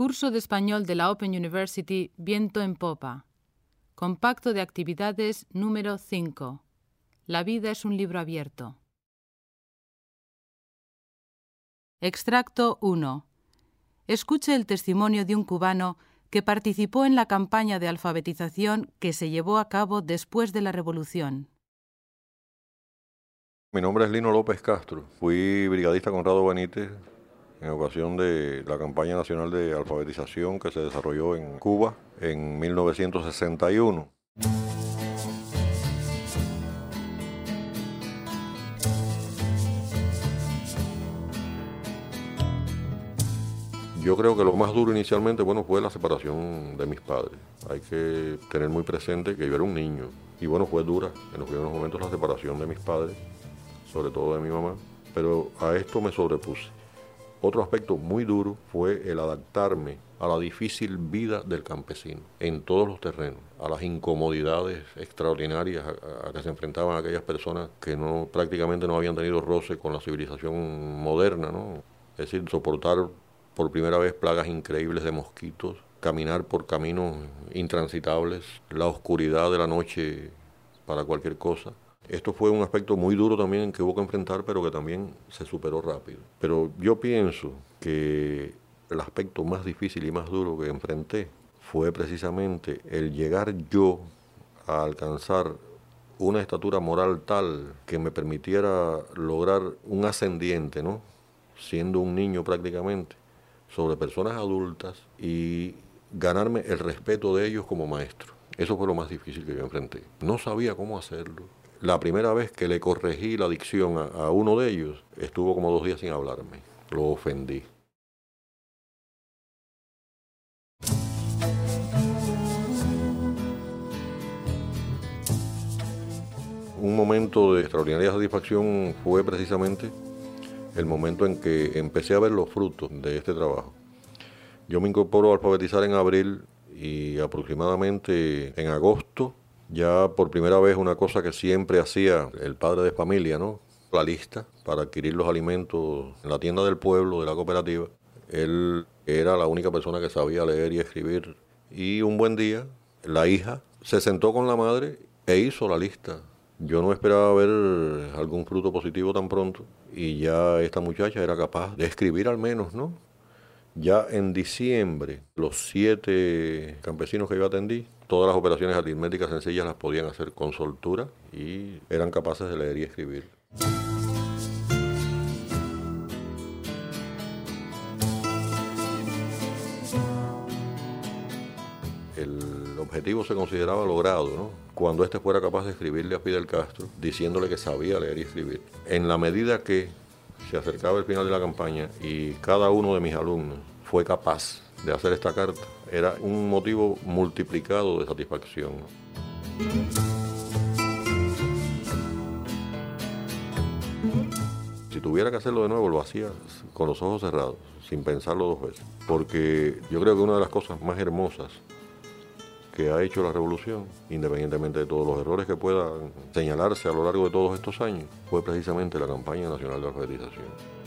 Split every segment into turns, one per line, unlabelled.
Curso de Español de la Open University Viento en Popa. Compacto de actividades número 5. La vida es un libro abierto. Extracto 1. Escuche el testimonio de un cubano que participó en la campaña de alfabetización que se llevó a cabo después de la Revolución.
Mi nombre es Lino López Castro. Fui brigadista Conrado Benítez en ocasión de la campaña nacional de alfabetización que se desarrolló en Cuba en 1961. Yo creo que lo más duro inicialmente, fue la separación de mis padres. Hay que tener muy presente que yo era un niño. Y fue dura en los primeros momentos la separación de mis padres, sobre todo de mi mamá. Pero a esto me sobrepuse. Otro aspecto muy duro fue el adaptarme a la difícil vida del campesino, en todos los terrenos, a las incomodidades extraordinarias a que se enfrentaban aquellas personas que prácticamente no habían tenido roce con la civilización moderna, ¿no? Es decir, soportar por primera vez plagas increíbles de mosquitos, caminar por caminos intransitables, la oscuridad de la noche para cualquier cosa. Esto fue un aspecto muy duro también que hubo que enfrentar, pero que también se superó rápido. Pero yo pienso que el aspecto más difícil y más duro que enfrenté fue precisamente el llegar yo a alcanzar una estatura moral tal que me permitiera lograr un ascendiente, ¿no? Siendo un niño prácticamente, sobre personas adultas y ganarme el respeto de ellos como maestro. Eso fue lo más difícil que yo enfrenté. No sabía cómo hacerlo. La primera vez que le corregí la dicción a uno de ellos, estuvo como 2 días sin hablarme. Lo ofendí. Un momento de extraordinaria satisfacción fue precisamente el momento en que empecé a ver los frutos de este trabajo. Yo me incorporo a alfabetizar en abril y aproximadamente en agosto, ya por primera vez una cosa que siempre hacía el padre de familia, ¿no? La lista para adquirir los alimentos en la tienda del pueblo, de la cooperativa. Él era la única persona que sabía leer y escribir. Y un buen día, la hija se sentó con la madre e hizo la lista. Yo no esperaba ver algún fruto positivo tan pronto y ya esta muchacha era capaz de escribir al menos, ¿no? Ya en diciembre, los 7 campesinos que yo atendí, todas las operaciones aritméticas sencillas las podían hacer con soltura y eran capaces de leer y escribir. El objetivo se consideraba logrado, ¿no? Cuando éste fuera capaz de escribirle a Fidel Castro, diciéndole que sabía leer y escribir. En la medida que se acercaba el final de la campaña y cada uno de mis alumnos fue capaz de hacer esta carta, era un motivo multiplicado de satisfacción. Si tuviera que hacerlo de nuevo, lo hacía con los ojos cerrados, sin pensarlo 2 veces. Porque yo creo que una de las cosas más hermosas que ha hecho la revolución, independientemente de todos los errores que puedan señalarse a lo largo de todos estos años, fue precisamente la campaña nacional de alfabetización.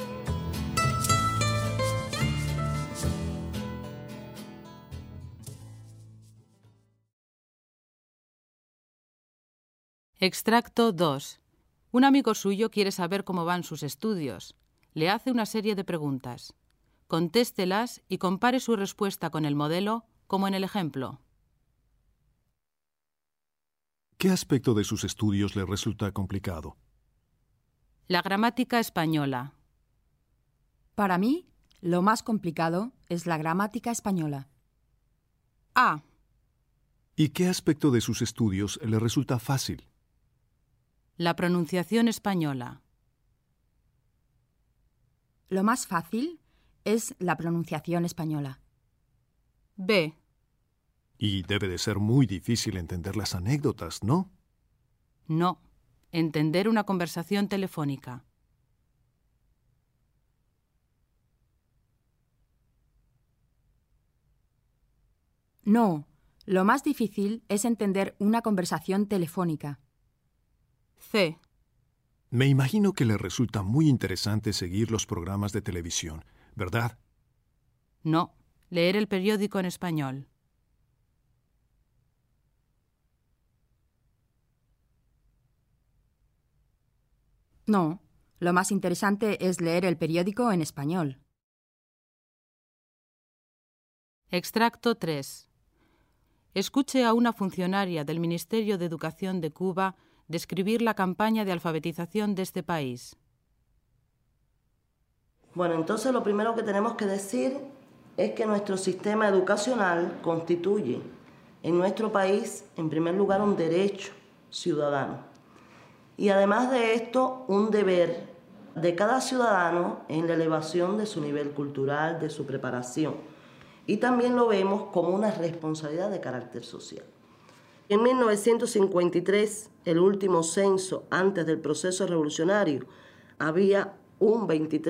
Extracto 2. Un amigo suyo quiere saber cómo van sus estudios. Le hace una serie de preguntas. Contéstelas y compare su respuesta con el modelo, como en el ejemplo.
¿Qué aspecto de sus estudios le resulta complicado?
La gramática española.
Para mí, lo más complicado es la gramática española.
A.
¿Y qué aspecto de sus estudios le resulta fácil?
La pronunciación española.
Lo más fácil es la pronunciación española.
B.
Y debe de ser muy difícil entender las anécdotas, ¿no?
No. Entender una conversación telefónica.
No. Lo más difícil es entender una conversación telefónica.
C.
Me imagino que le resulta muy interesante seguir los programas de televisión, ¿verdad?
No. Leer el periódico en español.
No, lo más interesante es leer el periódico en español.
Extracto 3. Escuche a una funcionaria del Ministerio de Educación de Cuba describir la campaña de alfabetización de este país.
Bueno, entonces lo primero que tenemos que decir es que nuestro sistema educacional constituye en nuestro país, en primer lugar, un derecho ciudadano. Y además de esto, un deber de cada ciudadano en la elevación de su nivel cultural, de su preparación. Y también lo vemos como una responsabilidad de carácter social. En 1953, el último censo antes del proceso revolucionario, había un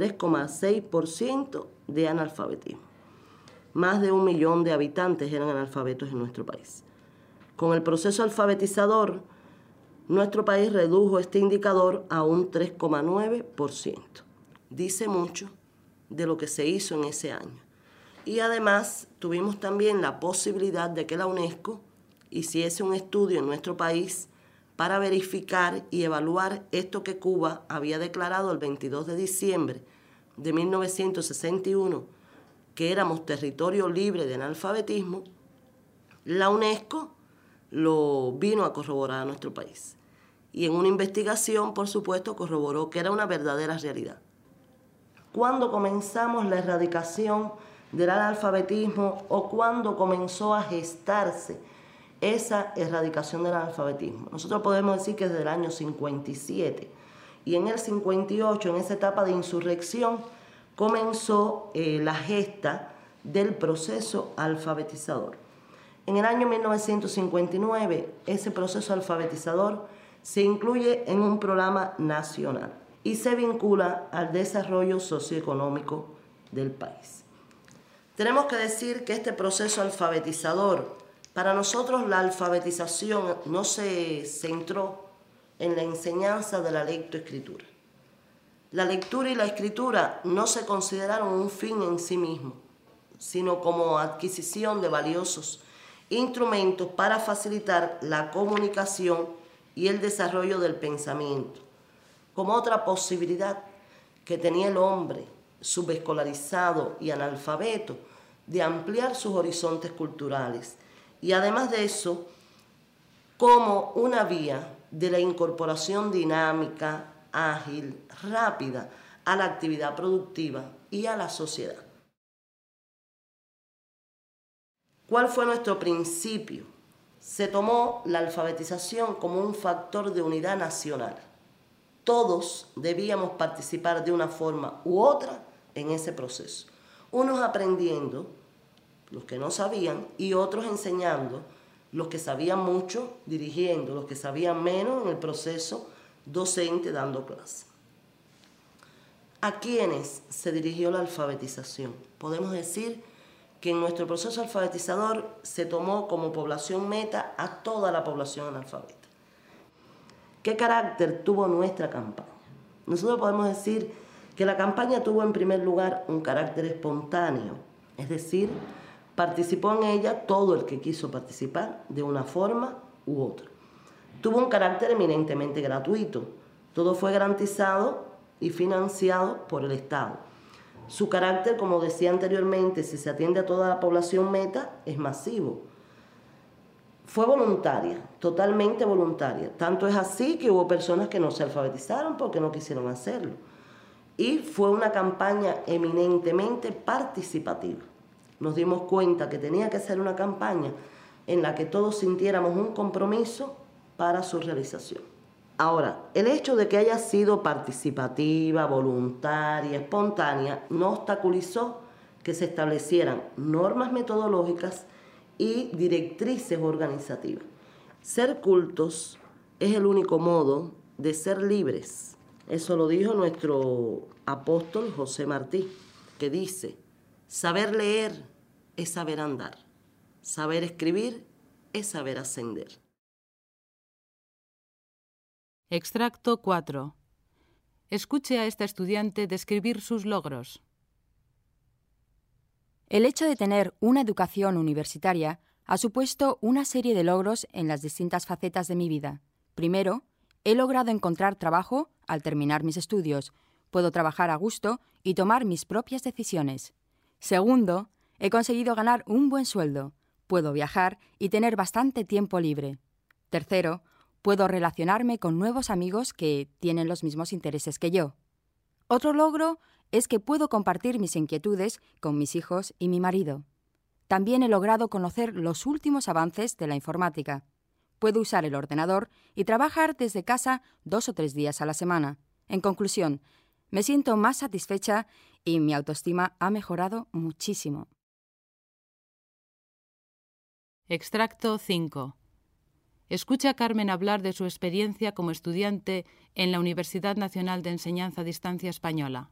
23,6% de analfabetismo. Más de 1 millón de habitantes eran analfabetos en nuestro país. Con el proceso alfabetizador, nuestro país redujo este indicador a un 3,9%. Dice mucho de lo que se hizo en ese año. Y además tuvimos también la posibilidad de que la UNESCO hiciese un estudio en nuestro país para verificar y evaluar esto que Cuba había declarado el 22 de diciembre de 1961, que éramos territorio libre de analfabetismo. La UNESCO lo vino a corroborar a nuestro país. Y en una investigación, por supuesto, corroboró que era una verdadera realidad. ¿Cuándo comenzamos la erradicación del analfabetismo o cuándo comenzó a gestarse esa erradicación del analfabetismo? Nosotros podemos decir que desde el año 57. Y en el 58, en esa etapa de insurrección, comenzó la gesta del proceso alfabetizador. En el año 1959, ese proceso alfabetizador se incluye en un programa nacional y se vincula al desarrollo socioeconómico del país. Tenemos que decir que este proceso alfabetizador, para nosotros la alfabetización no se centró en la enseñanza de la lectoescritura. La lectura y la escritura no se consideraron un fin en sí mismo, sino como adquisición de valiosos instrumentos para facilitar la comunicación y el desarrollo del pensamiento, como otra posibilidad que tenía el hombre subescolarizado y analfabeto de ampliar sus horizontes culturales y además de eso como una vía de la incorporación dinámica, ágil, rápida a la actividad productiva y a la sociedad. ¿Cuál fue nuestro principio? Se tomó la alfabetización como un factor de unidad nacional. Todos debíamos participar de una forma u otra en ese proceso. Unos aprendiendo, los que no sabían, y otros enseñando, los que sabían mucho, dirigiendo, los que sabían menos en el proceso docente dando clase. ¿A quiénes se dirigió la alfabetización? Podemos decir que en nuestro proceso alfabetizador se tomó como población meta a toda la población analfabeta. ¿Qué carácter tuvo nuestra campaña? Nosotros podemos decir que la campaña tuvo en primer lugar un carácter espontáneo, es decir, participó en ella todo el que quiso participar de una forma u otra. Tuvo un carácter eminentemente gratuito, todo fue garantizado y financiado por el Estado. Su carácter, como decía anteriormente, si se atiende a toda la población meta, es masivo. Fue voluntaria, totalmente voluntaria. Tanto es así que hubo personas que no se alfabetizaron porque no quisieron hacerlo. Y fue una campaña eminentemente participativa. Nos dimos cuenta que tenía que ser una campaña en la que todos sintiéramos un compromiso para su realización. Ahora, el hecho de que haya sido participativa, voluntaria, espontánea, no obstaculizó que se establecieran normas metodológicas y directrices organizativas. Ser cultos es el único modo de ser libres. Eso lo dijo nuestro apóstol José Martí, que dice: saber leer es saber andar, saber escribir es saber ascender.
Extracto 4. Escuche a esta estudiante describir sus logros.
El hecho de tener una educación universitaria ha supuesto una serie de logros en las distintas facetas de mi vida. Primero, he logrado encontrar trabajo al terminar mis estudios. Puedo trabajar a gusto y tomar mis propias decisiones. Segundo, he conseguido ganar un buen sueldo. Puedo viajar y tener bastante tiempo libre. Tercero, puedo relacionarme con nuevos amigos que tienen los mismos intereses que yo. Otro logro es que puedo compartir mis inquietudes con mis hijos y mi marido. También he logrado conocer los últimos avances de la informática. Puedo usar el ordenador y trabajar desde casa 2 o 3 días a la semana. En conclusión, me siento más satisfecha y mi autoestima ha mejorado muchísimo.
Extracto 5. Escucha a Carmen hablar de su experiencia como estudiante en la Universidad Nacional de Enseñanza a Distancia Española.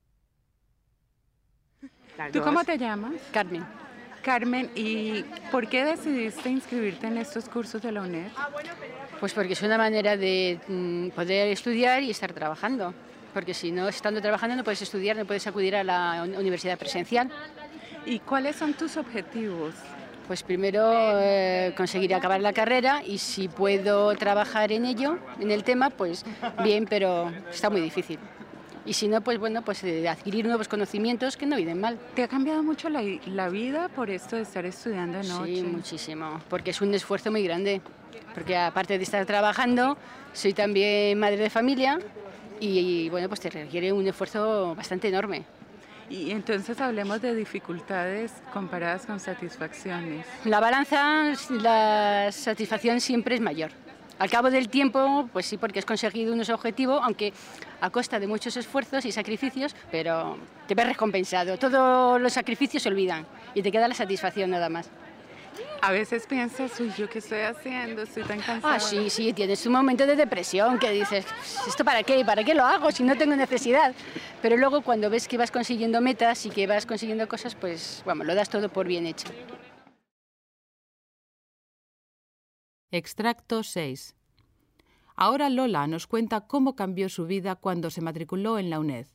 ¿Tú cómo te llamas?
Carmen.
Carmen, ¿y por qué decidiste inscribirte en estos cursos de la UNED?
Pues porque es una manera de poder estudiar y estar trabajando. Porque si no, estando trabajando no puedes estudiar, no puedes acudir a la universidad presencial.
¿Y cuáles son tus objetivos?
Pues primero conseguir acabar la carrera y si puedo trabajar en ello, en el tema, pues bien, pero está muy difícil. Y si no, pues bueno, pues adquirir nuevos conocimientos que no vienen mal.
¿Te ha cambiado mucho la vida por esto de estar estudiando de noche?
Sí, muchísimo, porque es un esfuerzo muy grande. Porque aparte de estar trabajando, soy también madre de familia y bueno, pues te requiere un esfuerzo bastante enorme.
Y entonces hablemos de dificultades comparadas con satisfacciones.
La balanza, la satisfacción siempre es mayor. Al cabo del tiempo, pues sí, porque has conseguido unos objetivos, aunque a costa de muchos esfuerzos y sacrificios, pero te ves recompensado. Todos los sacrificios se olvidan y te queda la satisfacción nada más.
A veces piensas, uy, ¿yo qué estoy haciendo? Estoy tan cansada.
Sí, tienes un momento de depresión que dices, ¿esto para qué? ¿Para qué lo hago si no tengo necesidad? Pero luego cuando ves que vas consiguiendo metas y que vas consiguiendo cosas, pues bueno, lo das todo por bien hecho.
Extracto 6. Ahora Lola nos cuenta cómo cambió su vida cuando se matriculó en la UNED.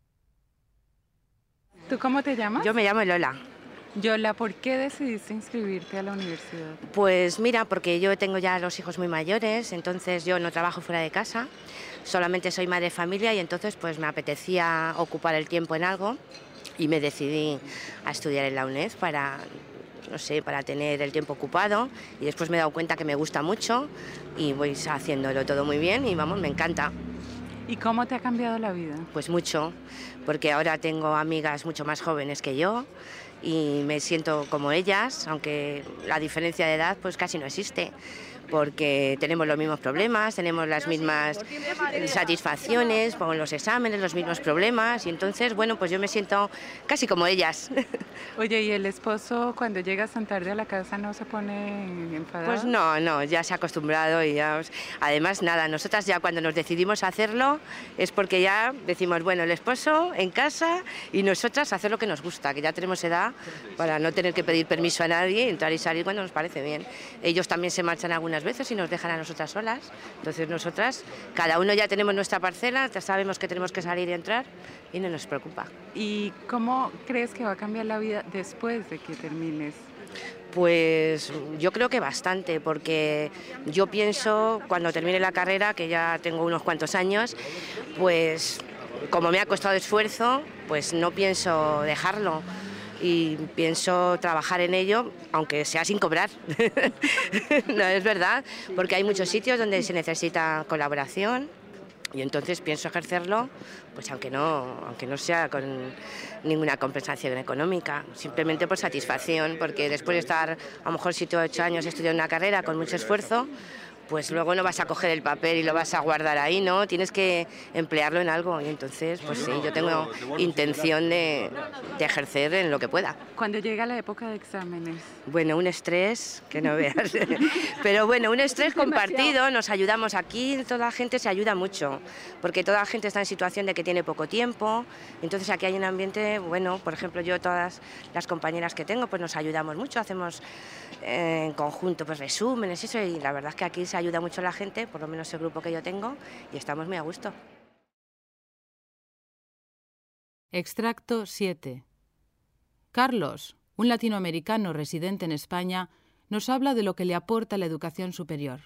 ¿Tú cómo te llamas?
Yo me llamo Lola.
Yola, ¿por qué decidiste inscribirte a la universidad?
Pues mira, porque yo tengo ya los hijos muy mayores, entonces yo no trabajo fuera de casa, solamente soy madre de familia y entonces pues me apetecía ocupar el tiempo en algo y me decidí a estudiar en la UNED para, no sé, para tener el tiempo ocupado y después me he dado cuenta que me gusta mucho y voy haciéndolo todo muy bien y vamos, me encanta.
¿Y cómo te ha cambiado la vida?
Pues mucho, porque ahora tengo amigas mucho más jóvenes que yo y me siento como ellas, aunque la diferencia de edad pues casi no existe, porque tenemos los mismos problemas, tenemos las mismas satisfacciones con los exámenes, los mismos problemas y entonces, bueno, pues yo me siento casi como ellas.
Oye, ¿y el esposo cuando llegas tan tarde a la casa no se pone enfadado?
Pues no, ya se ha acostumbrado y ya... Además, nada, nosotras ya cuando nos decidimos a hacerlo es porque ya decimos, bueno, el esposo en casa y nosotras hacer lo que nos gusta, que ya tenemos edad para no tener que pedir permiso a nadie, entrar y salir cuando nos parece bien. Ellos también se marchan algunas veces y nos dejan a nosotras solas, entonces nosotras, cada uno ya tenemos nuestra parcela, ya sabemos que tenemos que salir y entrar y no nos preocupa.
¿Y cómo crees que va a cambiar la vida después de que termines?
Pues yo creo que bastante, porque yo pienso cuando termine la carrera, que ya tengo unos cuantos años, pues como me ha costado esfuerzo, pues no pienso dejarlo. Y pienso trabajar en ello, aunque sea sin cobrar. No, es verdad, porque hay muchos sitios donde se necesita colaboración y entonces pienso ejercerlo, pues aunque no sea con ninguna compensación económica, simplemente por satisfacción, porque después de estar a lo mejor 7 o 8 años estudiando una carrera con mucho esfuerzo, pues luego no vas a coger el papel y lo vas a guardar ahí, ¿no? Tienes que emplearlo en algo y entonces, pues sí, yo tengo intención de ejercer en lo que pueda.
Cuando llega la época de exámenes.
Bueno, un estrés, que no veas. Pero bueno, un estrés compartido, nos ayudamos aquí, toda la gente se ayuda mucho, porque toda la gente está en situación de que tiene poco tiempo, entonces aquí hay un ambiente, bueno, por ejemplo, yo todas las compañeras que tengo, pues nos ayudamos mucho, hacemos en conjunto pues resúmenes, eso, y la verdad es que aquí se ayuda mucho la gente, por lo menos el grupo que yo tengo, y estamos muy a gusto.
Extracto 7. Carlos, un latinoamericano residente en España, nos habla de lo que le aporta la educación superior.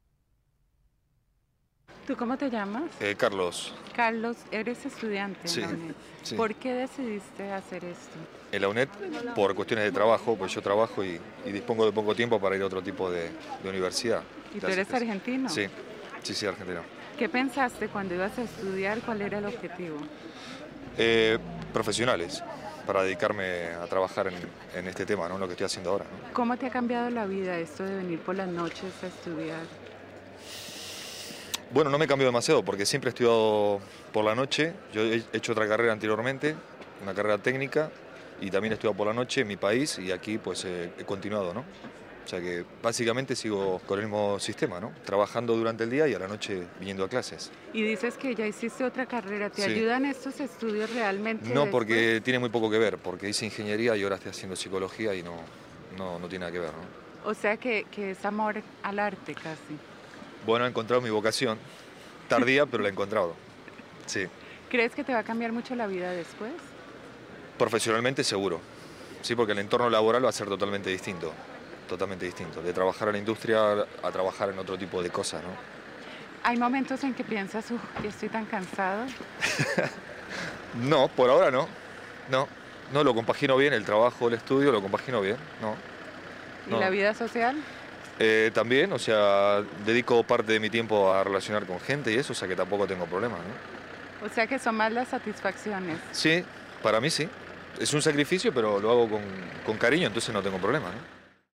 ¿Tú cómo te llamas?
Carlos.
Carlos, eres estudiante
Sí,
en la UNED.
sí.
¿Por qué decidiste hacer esto?
En la UNED, por cuestiones de trabajo, pues yo trabajo y dispongo de poco tiempo para ir a otro tipo de universidad.
¿Y tú eres argentino?
Sí, argentino.
¿Qué pensaste cuando ibas a estudiar? ¿Cuál era el objetivo?
Profesionales, para dedicarme a trabajar en este tema, ¿no? Lo que estoy haciendo ahora, ¿no?
¿Cómo te ha cambiado la vida esto de venir por las noches a estudiar?
Bueno, no me cambió demasiado porque siempre he estudiado por la noche. Yo he hecho otra carrera anteriormente, una carrera técnica, y también he estudiado por la noche en mi país y aquí pues he continuado, ¿no? O sea que básicamente sigo con el mismo sistema, ¿no? Trabajando durante el día y a la noche viniendo a clases.
Y dices que ya hiciste otra carrera. ¿Te
Sí.
ayudan estos estudios realmente?
No, porque tiene muy poco que ver, porque hice ingeniería y ahora estoy haciendo psicología y no tiene nada que ver, ¿no?
O sea que es amor al arte casi.
Bueno, he encontrado mi vocación, tardía, pero la he encontrado, sí.
¿Crees que te va a cambiar mucho la vida después?
Profesionalmente seguro, sí, porque el entorno laboral va a ser totalmente distinto, de trabajar en la industria a trabajar en otro tipo de cosas, ¿no?
¿Hay momentos en que piensas, que estoy tan cansado?
No, por ahora no, lo compagino bien, el trabajo, el estudio, lo compagino bien, no.
¿Y la vida social?
También, o sea, dedico parte de mi tiempo a relacionar con gente y eso, o sea que tampoco tengo problemas, ¿no?
O sea que son más las satisfacciones.
Sí, para mí sí. Es un sacrificio, pero lo hago con cariño, entonces no tengo problema, ¿no?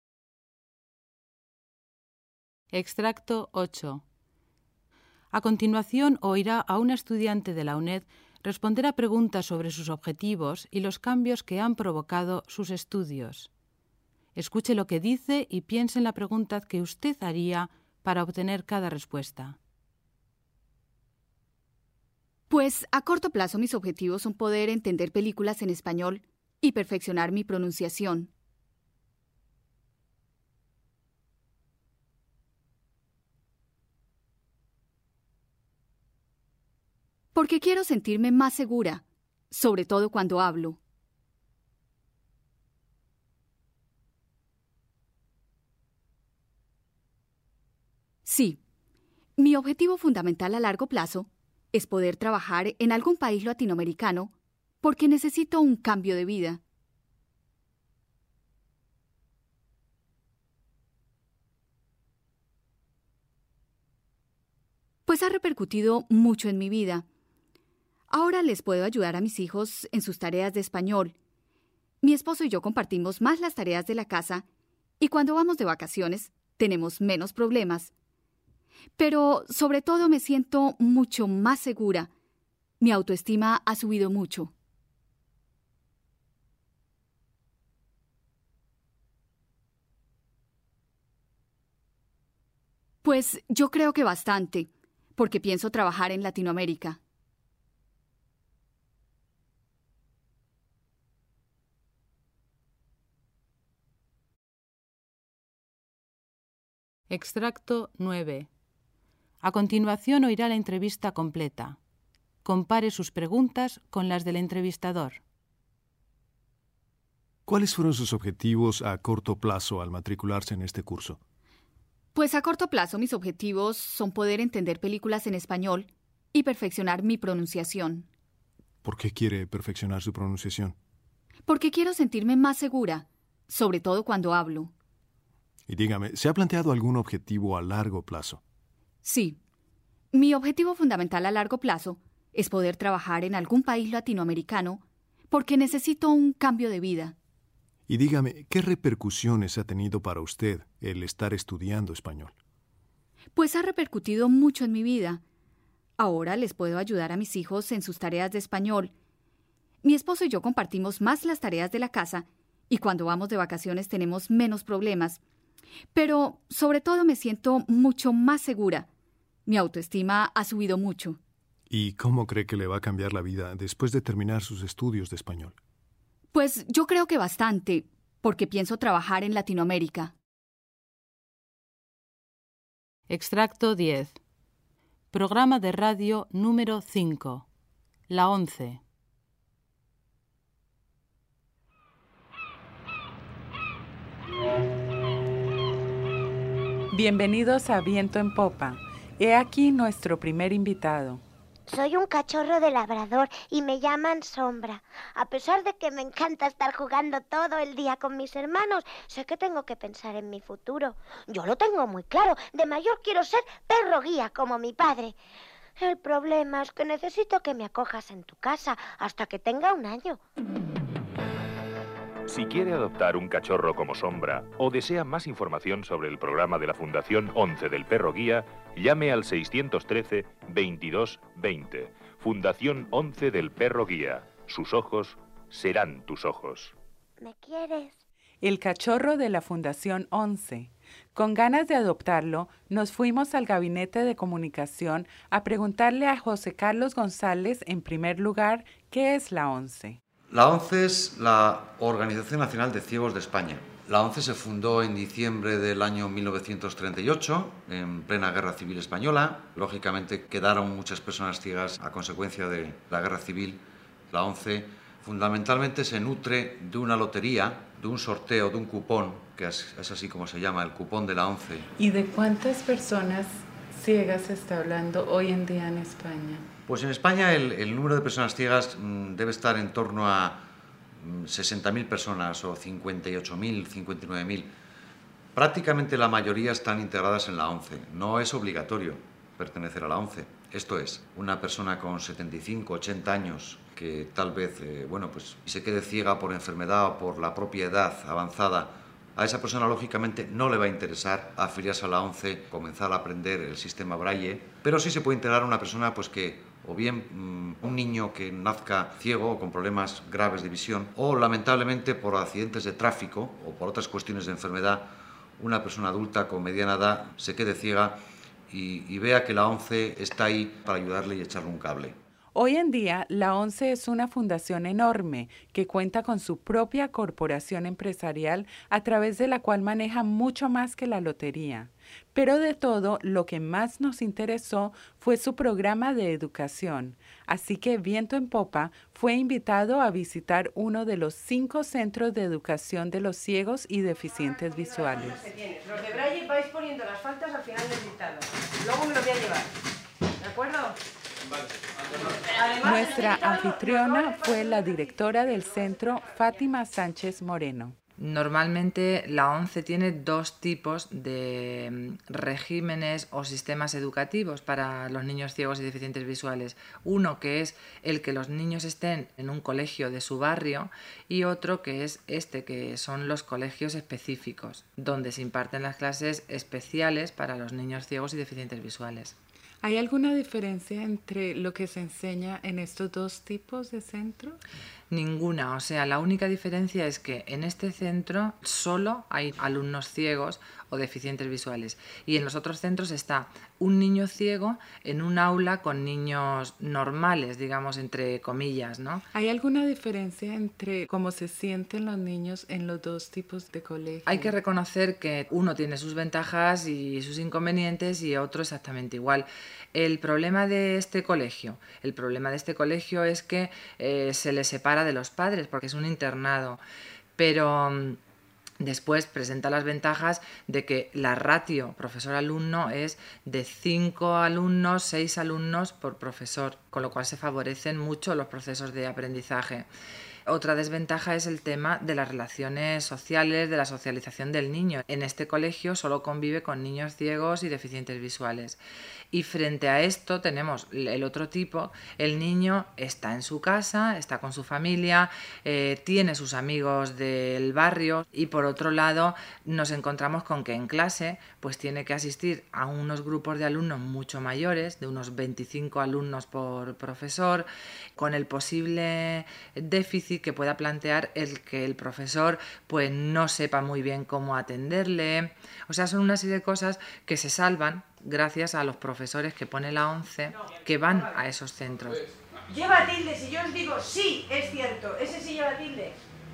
Extracto 8. A continuación oirá a una estudiante de la UNED responder a preguntas sobre sus objetivos y los cambios que han provocado sus estudios. Escuche lo que dice y piense en la pregunta que usted haría para obtener cada respuesta.
Pues a corto plazo mis objetivos son poder entender películas en español y perfeccionar mi pronunciación. Porque quiero sentirme más segura, sobre todo cuando hablo. Sí, mi objetivo fundamental a largo plazo es poder trabajar en algún país latinoamericano porque necesito un cambio de vida. Pues ha repercutido mucho en mi vida. Ahora les puedo ayudar a mis hijos en sus tareas de español. Mi esposo y yo compartimos más las tareas de la casa y cuando vamos de vacaciones tenemos menos problemas. Pero sobre todo me siento mucho más segura. Mi autoestima ha subido mucho. Pues yo creo que bastante, porque pienso trabajar en Latinoamérica.
Extracto 9. A continuación oirá la entrevista completa. Compare sus preguntas con las del entrevistador.
¿Cuáles fueron sus objetivos a corto plazo al matricularse en este curso?
Pues a corto plazo mis objetivos son poder entender películas en español y perfeccionar mi pronunciación.
¿Por qué quiere perfeccionar su pronunciación?
Porque quiero sentirme más segura, sobre todo cuando hablo.
Y dígame, ¿se ha planteado algún objetivo a largo plazo?
Sí. Mi objetivo fundamental a largo plazo es poder trabajar en algún país latinoamericano porque necesito un cambio de vida.
Y dígame, ¿qué repercusiones ha tenido para usted el estar estudiando español?
Pues ha repercutido mucho en mi vida. Ahora les puedo ayudar a mis hijos en sus tareas de español. Mi esposo y yo compartimos más las tareas de la casa y cuando vamos de vacaciones tenemos menos problemas. Pero sobre todo me siento mucho más segura. Mi autoestima ha subido mucho.
¿Y cómo cree que le va a cambiar la vida después de terminar sus estudios de español?
Pues yo creo que bastante, porque pienso trabajar en Latinoamérica.
Extracto 10. Programa de radio número 5. La 11.
Bienvenidos a Viento en Popa. He aquí nuestro primer invitado.
Soy un cachorro de labrador y me llaman Sombra. A pesar de que me encanta estar jugando todo el día con mis hermanos, sé que tengo que pensar en mi futuro. Yo lo tengo muy claro. De mayor quiero ser perro guía como mi padre. El problema es que necesito que me acojas en tu casa hasta que tenga 1 año.
Si quiere adoptar un cachorro como Sombra o desea más información sobre el programa de la Fundación 11 del Perro Guía, llame al 613 22 20. Fundación 11 del Perro Guía. Sus ojos serán tus ojos.
¿Me quieres?
El cachorro de la Fundación 11. Con ganas de adoptarlo, nos fuimos al gabinete de comunicación a preguntarle a José Carlos González, en primer lugar, ¿qué es la ONCE?
La ONCE es la Organización Nacional de Ciegos de España. La ONCE se fundó en diciembre del año 1938, en plena Guerra Civil Española. Lógicamente quedaron muchas personas ciegas a consecuencia de la Guerra Civil. La ONCE fundamentalmente se nutre de una lotería, de un sorteo, de un cupón, que es así como se llama, el cupón de la ONCE.
¿Y de cuántas personas ciegas se está hablando hoy en día en España?
Pues en España el número de personas ciegas debe estar en torno a 60.000 personas o 58.000, 59.000. Prácticamente la mayoría están integradas en la ONCE. No es obligatorio pertenecer a la ONCE. Esto es, una persona con 75, 80 años que tal vez pues se quede ciega por enfermedad o por la propia edad avanzada, a esa persona lógicamente no le va a interesar afiliarse a la ONCE, comenzar a aprender el sistema Braille, pero sí se puede integrar a una persona pues que o bien un niño que nazca ciego o con problemas graves de visión, o lamentablemente por accidentes de tráfico o por otras cuestiones de enfermedad, una persona adulta con mediana edad se quede ciega y vea que la ONCE está ahí para ayudarle y echarle un cable.
Hoy en día, la ONCE es una fundación enorme que cuenta con su propia corporación empresarial a través de la cual maneja mucho más que la lotería. Pero de todo, lo que más nos interesó fue su programa de educación. Así que Viento en Popa fue invitado a visitar uno de los 5 centros de educación de los ciegos y deficientes visuales.
Los de Braille vais poniendo las faltas al final del dictado. Luego me lo voy a llevar. ¿De acuerdo?
Nuestra anfitriona fue la directora del centro, Fátima Sánchez Moreno.
Normalmente la ONCE tiene 2 tipos de regímenes o sistemas educativos para los niños ciegos y deficientes visuales. Uno que es el que los niños estén en un colegio de su barrio y otro que es que son los colegios específicos, donde se imparten las clases especiales para los niños ciegos y deficientes visuales.
¿Hay alguna diferencia entre lo que se enseña en estos 2 tipos de centros?
Ninguna, o sea, la única diferencia es que en este centro solo hay alumnos ciegos o deficientes visuales y en los otros centros está un niño ciego en un aula con niños normales, digamos, entre comillas, ¿no?
¿Hay alguna diferencia entre cómo se sienten los niños en los 2 tipos de colegio?
Hay que reconocer que uno tiene sus ventajas y sus inconvenientes y otro exactamente igual. El problema de este colegio es que se les separa de los padres porque es un internado, pero después presenta las ventajas de que la ratio profesor-alumno es de 5 alumnos, 6 alumnos por profesor, con lo cual se favorecen mucho los procesos de aprendizaje. Otra desventaja es el tema de las relaciones sociales, de la socialización del niño. En este colegio solo convive con niños ciegos y deficientes visuales. Y frente a esto tenemos el otro tipo, el niño está en su casa, está con su familia, tiene sus amigos del barrio y por otro lado nos encontramos con que en clase pues tiene que asistir a unos grupos de alumnos mucho mayores, de unos 25 alumnos por profesor, con el posible déficit que pueda plantear el que el profesor pues no sepa muy bien cómo atenderle. O sea, son una serie de cosas que se salvan gracias a los profesores que pone la ONCE que van a esos centros.
Lleva tilde, si yo os digo sí, es cierto, ese sí lleva tilde.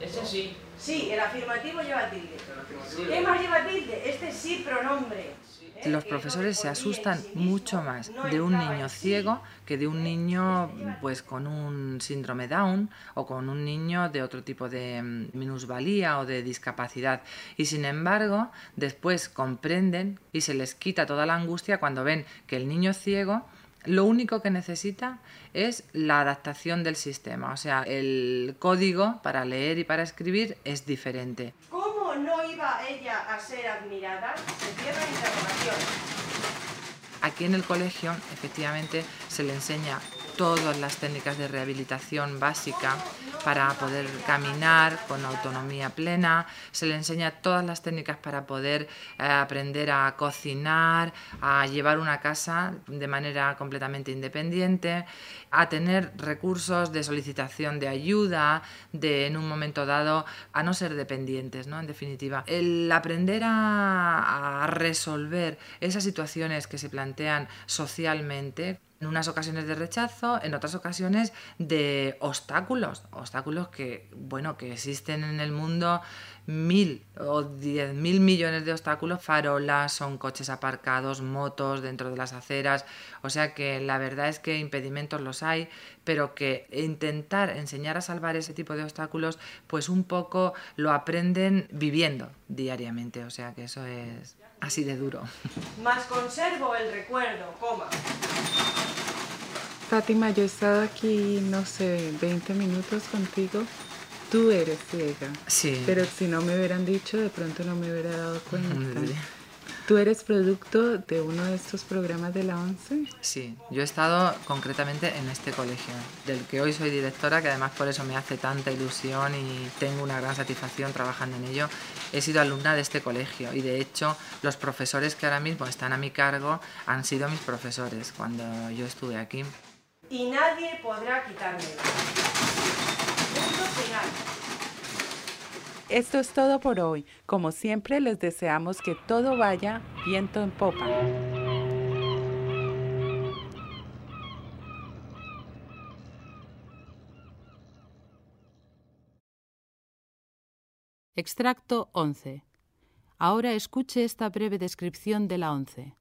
Ese sí. Sí, el afirmativo lleva tilde. ¿Qué más lleva tilde? Este sí pronombre.
Los profesores se asustan mucho más de un niño ciego que de un niño pues con un síndrome Down o con un niño de otro tipo de minusvalía o de discapacidad. Y sin embargo, después comprenden y se les quita toda la angustia cuando ven que el niño ciego lo único que necesita es la adaptación del sistema. O sea, el código para leer y para escribir es diferente.
¿Cómo no iba ella a ser admirada? Se cierra interrogación.
Aquí en el colegio, efectivamente, se le enseña todas las técnicas de rehabilitación básica para poder caminar con autonomía plena, se le enseña todas las técnicas para poder aprender a cocinar, a llevar una casa de manera completamente independiente, a tener recursos de solicitación de ayuda, de en un momento dado a no ser dependientes, ¿no? En definitiva, el aprender a resolver esas situaciones que se plantean socialmente, en unas ocasiones de rechazo, en otras ocasiones de obstáculos que, bueno, que existen en el mundo 1.000 o 10.000 millones de obstáculos, farolas, son coches aparcados, motos dentro de las aceras, o sea que la verdad es que impedimentos los hay, pero que intentar enseñar a salvar ese tipo de obstáculos, pues un poco lo aprenden viviendo diariamente, o sea que eso es así de duro.
Más conservo el recuerdo, coma.
Fátima, yo he estado aquí, no sé, 20 minutos contigo. Tú eres ciega.
Sí.
Pero si no me hubieran dicho, de pronto no me hubiera dado cuenta. ¿Tú eres producto de uno de estos programas de la ONCE?
Sí, yo he estado concretamente en este colegio, del que hoy soy directora, que además por eso me hace tanta ilusión y tengo una gran satisfacción trabajando en ello. He sido alumna de este colegio y de hecho los profesores que ahora mismo están a mi cargo han sido mis profesores cuando yo estuve aquí.
Y nadie podrá quitármelo. Punto final.
Esto es todo por hoy. Como siempre, les deseamos que todo vaya viento en popa.
Extracto 11. Ahora escuche esta breve descripción de la ONCE.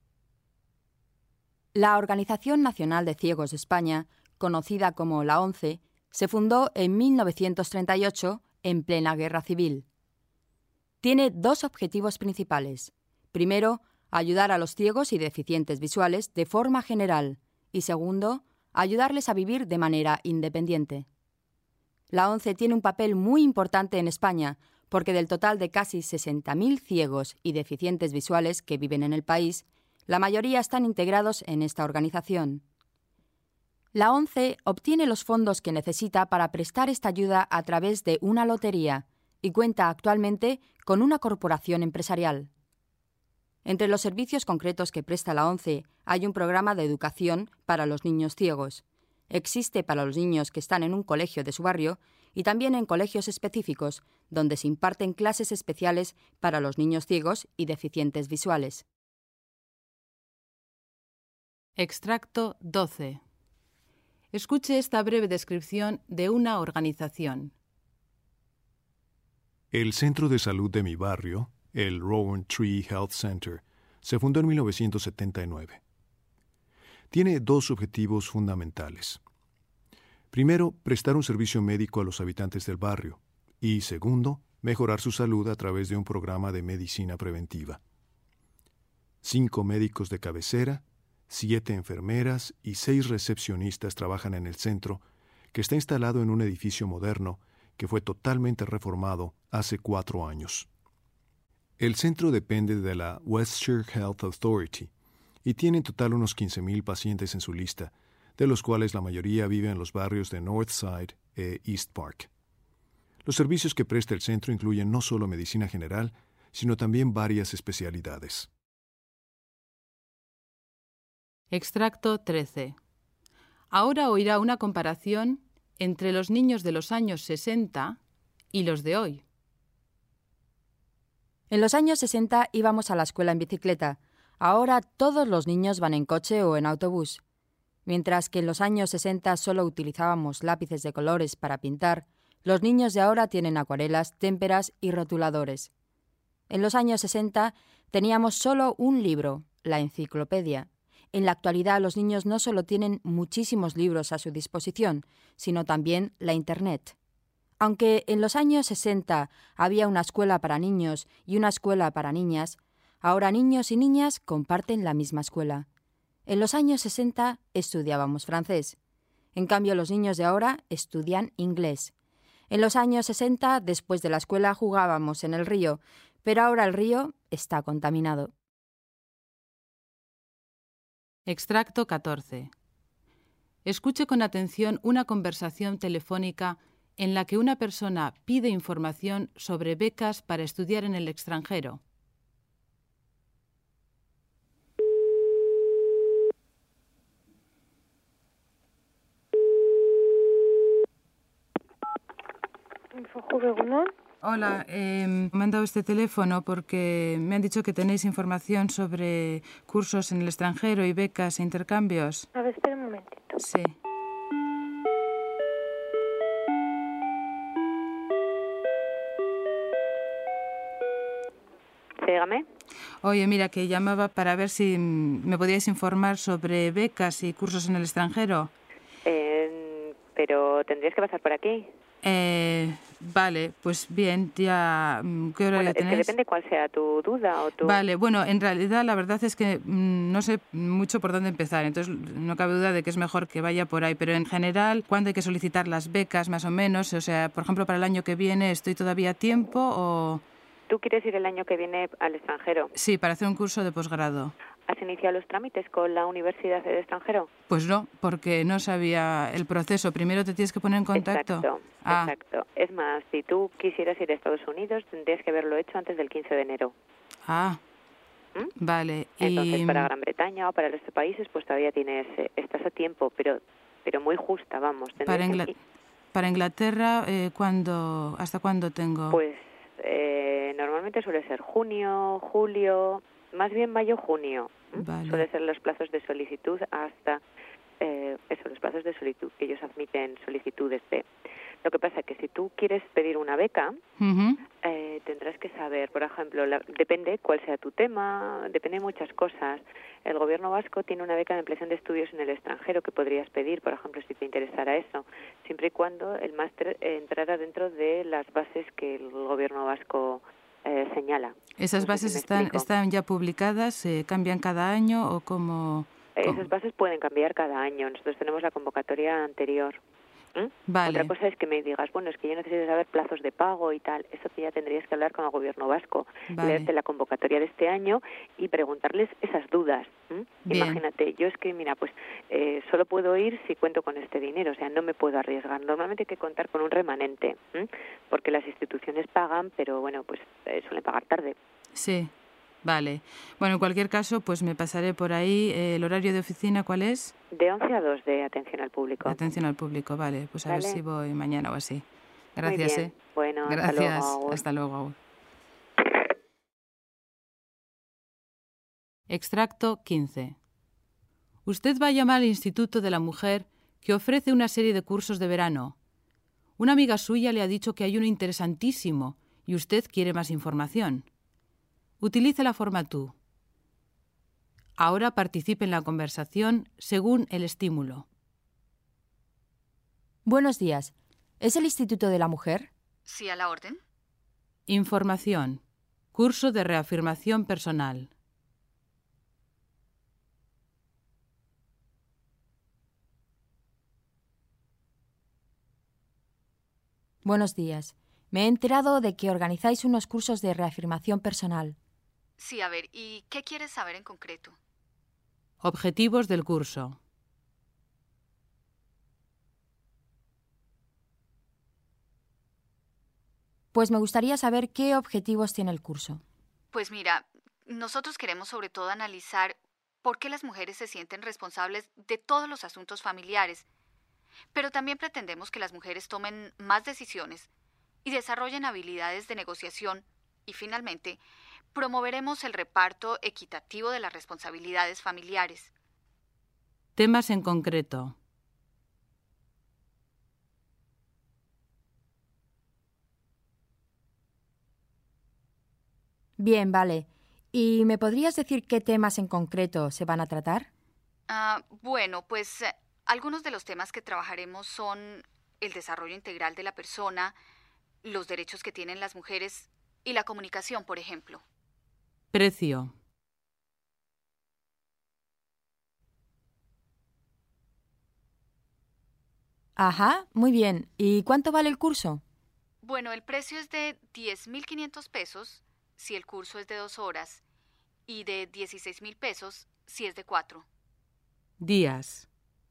La Organización Nacional de Ciegos de España, conocida como la ONCE, se fundó en 1938 en plena Guerra Civil. Tiene dos objetivos principales. Primero, ayudar a los ciegos y deficientes visuales de forma general y segundo, ayudarles a vivir de manera independiente. La ONCE tiene un papel muy importante en España porque del total de casi 60.000 ciegos y deficientes visuales que viven en el país, la mayoría están integrados en esta organización. La ONCE obtiene los fondos que necesita para prestar esta ayuda a través de una lotería y cuenta actualmente con una corporación empresarial. Entre los servicios concretos que presta la ONCE hay un programa de educación para los niños ciegos. Existe para los niños que están en un colegio de su barrio y también en colegios específicos, donde se imparten clases especiales para los niños ciegos y deficientes visuales.
Extracto 12. Escuche esta breve descripción de una organización.
El Centro de Salud de mi barrio, el Rowan Tree Health Center, se fundó en 1979. Tiene dos objetivos fundamentales. Primero, prestar un servicio médico a los habitantes del barrio y, segundo, mejorar su salud a través de un programa de medicina preventiva. 5 médicos de cabecera, 7 enfermeras y 6 recepcionistas trabajan en el centro, que está instalado en un edificio moderno que fue totalmente reformado hace 4 años. El centro depende de la Westshire Health Authority y tiene en total unos 15.000 pacientes en su lista, de los cuales la mayoría viven en los barrios de Northside e East Park. Los servicios que presta el centro incluyen no solo medicina general, sino también varias especialidades.
Extracto 13. Ahora oirá una comparación entre los niños de los años 60 y los de hoy.
En los años 60 íbamos a la escuela en bicicleta. Ahora todos los niños van en coche o en autobús. Mientras que en los años 60 solo utilizábamos lápices de colores para pintar, Los niños de ahora tienen acuarelas, témperas y rotuladores. En los años 60 teníamos solo un libro, la enciclopedia. En la actualidad los niños no solo tienen muchísimos libros a su disposición, sino también la Internet. Aunque en los años 60 había una escuela para niños y una escuela para niñas, ahora niños y niñas comparten la misma escuela. En los años 60 estudiábamos francés. En cambio, los niños de ahora estudian inglés. En los años 60, después de la escuela, jugábamos en el río, pero ahora el río está contaminado.
Extracto 14. Escuche con atención una conversación telefónica en la que una persona pide información sobre becas para estudiar en el extranjero. Hola, me han dado este teléfono porque me han dicho que tenéis información sobre cursos en el extranjero y becas e intercambios.
A ver, espera un momentito.
Sí.
Dígame.
Oye, mira, que llamaba para ver si me podíais informar sobre becas y cursos en el extranjero.
Pero tendrías que pasar por aquí.
Vale, pues bien, ya... ¿Qué horario tenéis?
Es que depende cuál sea tu duda o tu...
Vale, bueno, en realidad la verdad es que no sé mucho por dónde empezar, entonces no cabe duda de que es mejor que vaya por ahí, pero en general, ¿cuándo hay que solicitar las becas más o menos? O sea, por ejemplo, para el año que viene, ¿estoy todavía a tiempo o...?
¿Tú quieres ir el año que viene al extranjero?
Sí, para hacer un curso de posgrado.
¿Has iniciado los trámites con la Universidad del extranjero?
Pues no, porque no sabía el proceso. Primero te tienes que poner en contacto.
Exacto. Es más, si tú quisieras ir a Estados Unidos, tendrías que haberlo hecho antes del 15 de enero.
Vale.
Entonces, para Gran Bretaña o para el resto de países, pues todavía estás a tiempo, pero muy justa, vamos.
Para Inglaterra, ¿hasta cuándo tengo?
Pues normalmente suele ser junio, julio, más bien mayo-junio.
Vale.
Suelen ser los plazos de solicitud hasta los plazos de solicitud que ellos admiten solicitudes de. Lo que pasa es que si tú quieres pedir una beca, tendrás que saber, por ejemplo, depende cuál sea tu tema, depende de muchas cosas. El gobierno vasco tiene una beca de ampliación de estudios en el extranjero que podrías pedir, por ejemplo, si te interesara eso, siempre y cuando el máster entrara dentro de las bases que el gobierno vasco señala.
¿Esas bases están ya publicadas? ¿Cambian cada año o cómo?
Esas bases pueden cambiar cada año. Nosotros tenemos la convocatoria anterior.
Vale.
Otra cosa es que me digas, bueno, es que yo necesito saber plazos de pago y tal. Eso ya tendrías que hablar con el gobierno vasco, leerte la convocatoria de este año y preguntarles esas dudas. Imagínate, yo es que, mira, pues solo puedo ir si cuento con este dinero, o sea, no me puedo arriesgar. Normalmente hay que contar con un remanente, porque las instituciones pagan, pero bueno, pues suelen pagar tarde.
Sí. Vale. Bueno, en cualquier caso, pues me pasaré por ahí. ¿El horario de oficina cuál es?
De 11 a 2 de atención al público.
Atención al público, vale. Pues a ver si voy mañana o así. Gracias,
Muy bien. Bueno,
gracias.
Hasta luego.
Agur. Extracto 15. Usted va a llamar al Instituto de la Mujer, que ofrece una serie de cursos de verano. Una amiga suya le ha dicho que hay uno interesantísimo y usted quiere más información. Utilice la forma tú. Ahora participe en la conversación según el estímulo.
Buenos días. ¿Es el Instituto de la Mujer?
Sí, a la orden.
Información. Curso de reafirmación personal.
Buenos días. Me he enterado de que organizáis unos cursos de reafirmación personal.
Sí, a ver, ¿y qué quieres saber en concreto?
Objetivos del curso.
Pues me gustaría saber qué objetivos tiene el curso.
Pues mira, nosotros queremos sobre todo analizar por qué las mujeres se sienten responsables de todos los asuntos familiares, pero también pretendemos que las mujeres tomen más decisiones y desarrollen habilidades de negociación y, finalmente, promoveremos el reparto equitativo de las responsabilidades familiares.
Temas en concreto.
Bien, vale. ¿Y me podrías decir qué temas en concreto se van a tratar?
Bueno, pues algunos de los temas que trabajaremos son el desarrollo integral de la persona, los derechos que tienen las mujeres y la comunicación, por ejemplo.
Precio.
Ajá, muy bien. ¿Y cuánto vale el curso?
Bueno, el precio es de 10.500 pesos si el curso es de 2 horas y de 16.000 pesos si es de 4.
Días.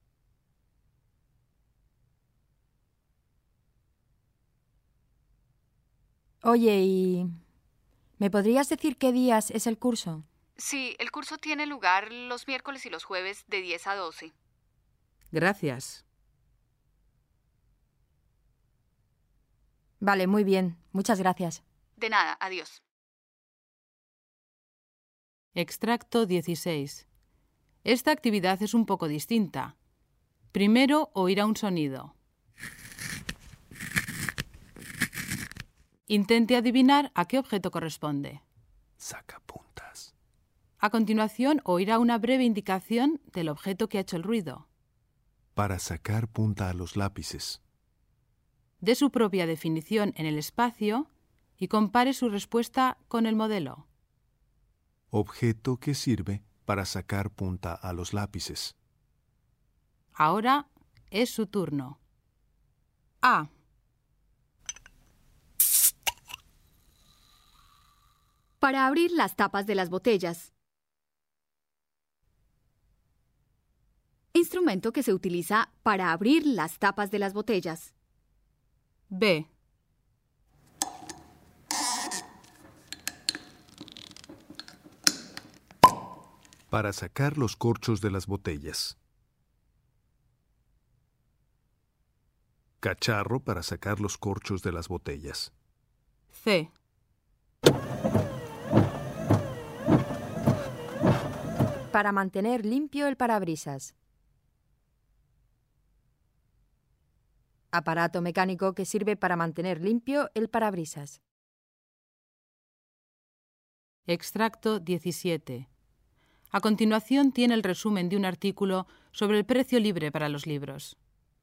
Oye, ¿y me podrías decir qué días es el curso?
Sí, el curso tiene lugar los miércoles y los jueves de 10 a 12.
Gracias.
Vale, muy bien. Muchas gracias.
De nada, adiós.
Extracto 16. Esta actividad es un poco distinta. Primero oirá un sonido. Intente adivinar a qué objeto corresponde.
Sacapuntas.
A continuación oirá una breve indicación del objeto que ha hecho el ruido.
Para sacar punta a los lápices.
Dé su propia definición en el espacio y compare su respuesta con el modelo.
Objeto que sirve para sacar punta a los lápices.
Ahora es su turno. A.
Para abrir las tapas de las botellas. Instrumento que se utiliza para abrir las tapas de las botellas.
B.
Para sacar los corchos de las botellas. Cacharro para sacar los corchos de las botellas.
C.
Para mantener limpio el parabrisas. Aparato mecánico que sirve para mantener limpio el parabrisas.
Extracto 17. A continuación tiene el resumen de un artículo sobre el precio libre para los libros.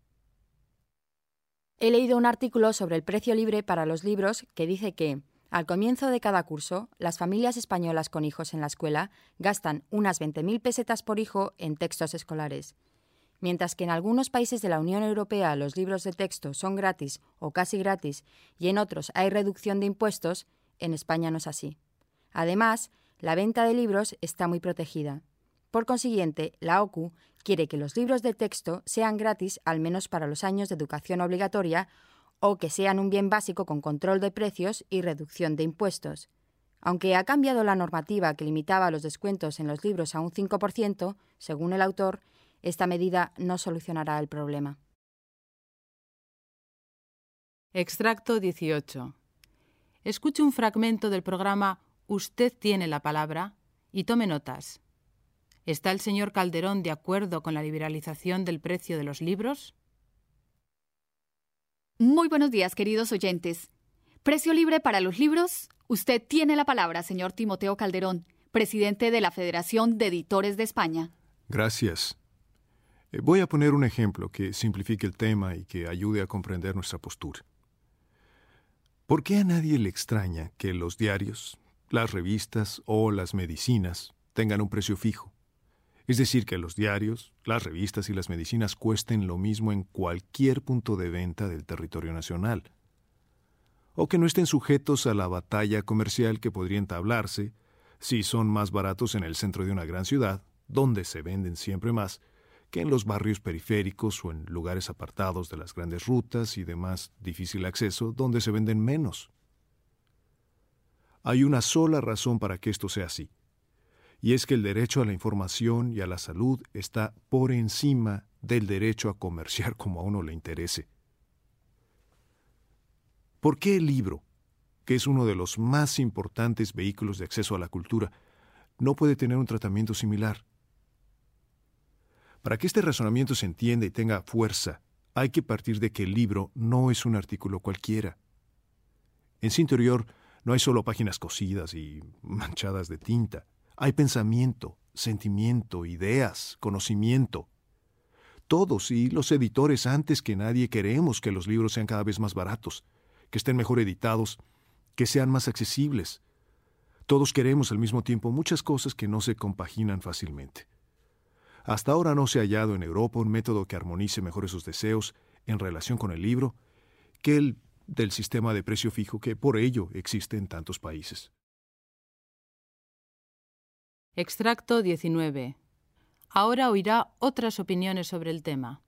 He leído un artículo sobre el precio libre para los libros que dice que, al comienzo de cada curso, las familias españolas con hijos en la escuela gastan unas 20.000 pesetas por hijo en textos escolares. Mientras que en algunos países de la Unión Europea los libros de texto son gratis o casi gratis y en otros hay reducción de impuestos, en España no es así. Además, la venta de libros está muy protegida. Por consiguiente, la OCU quiere que los libros de texto sean gratis al menos para los años de educación obligatoria o que sean un bien básico con control de precios y reducción de impuestos. Aunque ha cambiado la normativa que limitaba los descuentos en los libros a un 5%, según el autor, esta medida no solucionará el problema.
Extracto 18. Escuche un fragmento del programa Usted tiene la palabra y tome notas. ¿Está el señor Calderón de acuerdo con la liberalización del precio de los libros?
Muy buenos días, queridos oyentes. ¿Precio libre para los libros? Usted tiene la palabra, señor Timoteo Calderón, presidente de la Federación de Editores de España.
Gracias. Voy a poner un ejemplo que simplifique el tema y que ayude a comprender nuestra postura. ¿Por qué a nadie le extraña que los diarios, las revistas o las medicinas tengan un precio fijo? Es decir, que los diarios, las revistas y las medicinas cuesten lo mismo en cualquier punto de venta del territorio nacional. O que no estén sujetos a la batalla comercial que podría entablarse si son más baratos en el centro de una gran ciudad, donde se venden siempre más, que en los barrios periféricos o en lugares apartados de las grandes rutas y de más difícil acceso, donde se venden menos. Hay una sola razón para que esto sea así, y es que el derecho a la información y a la salud está por encima del derecho a comerciar como a uno le interese. ¿Por qué el libro, que es uno de los más importantes vehículos de acceso a la cultura, no puede tener un tratamiento similar? Para que este razonamiento se entienda y tenga fuerza, hay que partir de que el libro no es un artículo cualquiera. En su interior No hay solo páginas cosidas y manchadas de tinta. Hay pensamiento, sentimiento, ideas, conocimiento. Todos y los editores antes que nadie queremos que los libros sean cada vez más baratos, que estén mejor editados, que sean más accesibles. Todos queremos al mismo tiempo muchas cosas que no se compaginan fácilmente. Hasta ahora no se ha hallado en Europa un método que armonice mejor esos deseos en relación con el libro que el del sistema de precio fijo que por ello existe en tantos países.
Extracto 19. Ahora oirá otras opiniones sobre el tema.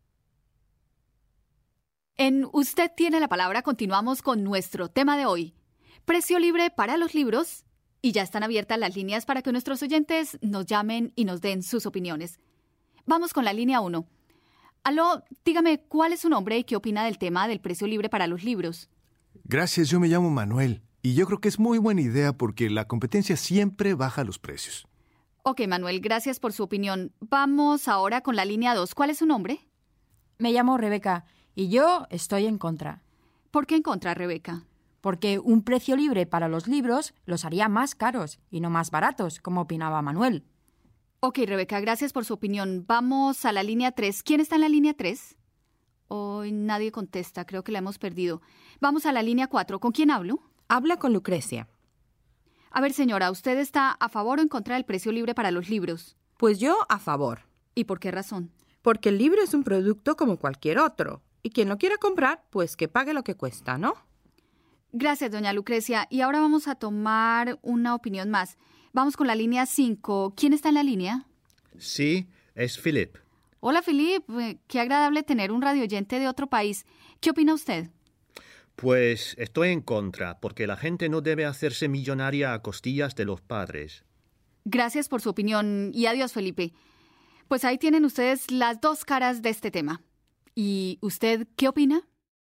En Usted tiene la palabra continuamos con nuestro tema de hoy. Precio libre para los libros. Y ya están abiertas las líneas para que nuestros oyentes nos llamen y nos den sus opiniones. Vamos con la línea 1. Aló, dígame, ¿cuál es su nombre y qué opina del tema del precio libre para los libros?
Gracias, yo me llamo Manuel. Y yo creo que es muy buena idea porque la competencia siempre baja los precios.
Ok, Manuel, gracias por su opinión. Vamos ahora con la línea 2. ¿Cuál es su nombre?
Me llamo Rebeca y yo estoy en contra.
¿Por qué en contra, Rebeca?
Porque un precio libre para los libros los haría más caros y no más baratos, como opinaba Manuel.
Ok, Rebeca, gracias por su opinión. Vamos a la línea 3. ¿Quién está en la línea 3? Hoy nadie contesta, creo que la hemos perdido. Vamos a la línea 4. ¿Con quién hablo?
Habla con Lucrecia.
A ver, señora, ¿usted está a favor o en contra del precio libre para los libros?
Pues yo a favor.
¿Y por qué razón?
Porque el libro es un producto como cualquier otro. Y quien lo quiera comprar, pues que pague lo que cuesta, ¿no?
Gracias, doña Lucrecia. Y ahora vamos a tomar una opinión más. Vamos con la línea 5. ¿Quién está en la línea?
Sí, es Philip.
Hola, Philip. Qué agradable tener un radioyente de otro país. ¿Qué opina usted?
Pues estoy en contra, porque la gente no debe hacerse millonaria a costillas de los padres.
Gracias por su opinión y adiós, Felipe. Pues ahí tienen ustedes las dos caras de este tema. ¿Y usted qué opina?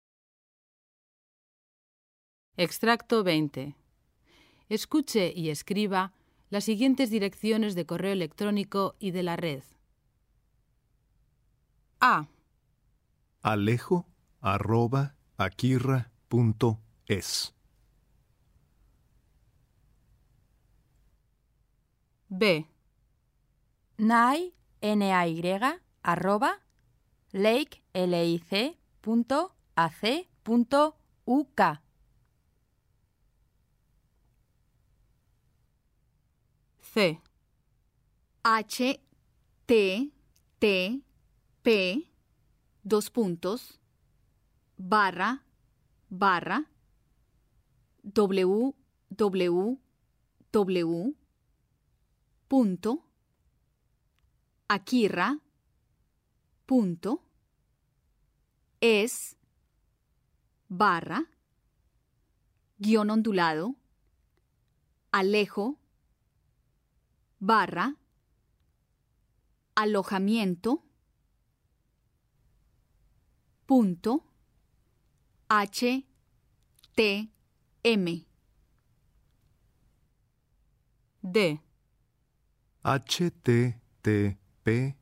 Extracto 20. Escuche y escriba las siguientes direcciones de correo electrónico y de la red. A.
alejo@akirra.es.
B.
nay, NAY, arroba, lake, lic.ac.uk.
C.
http www.akirra.es _ alejo alojamiento .htm.
D.
http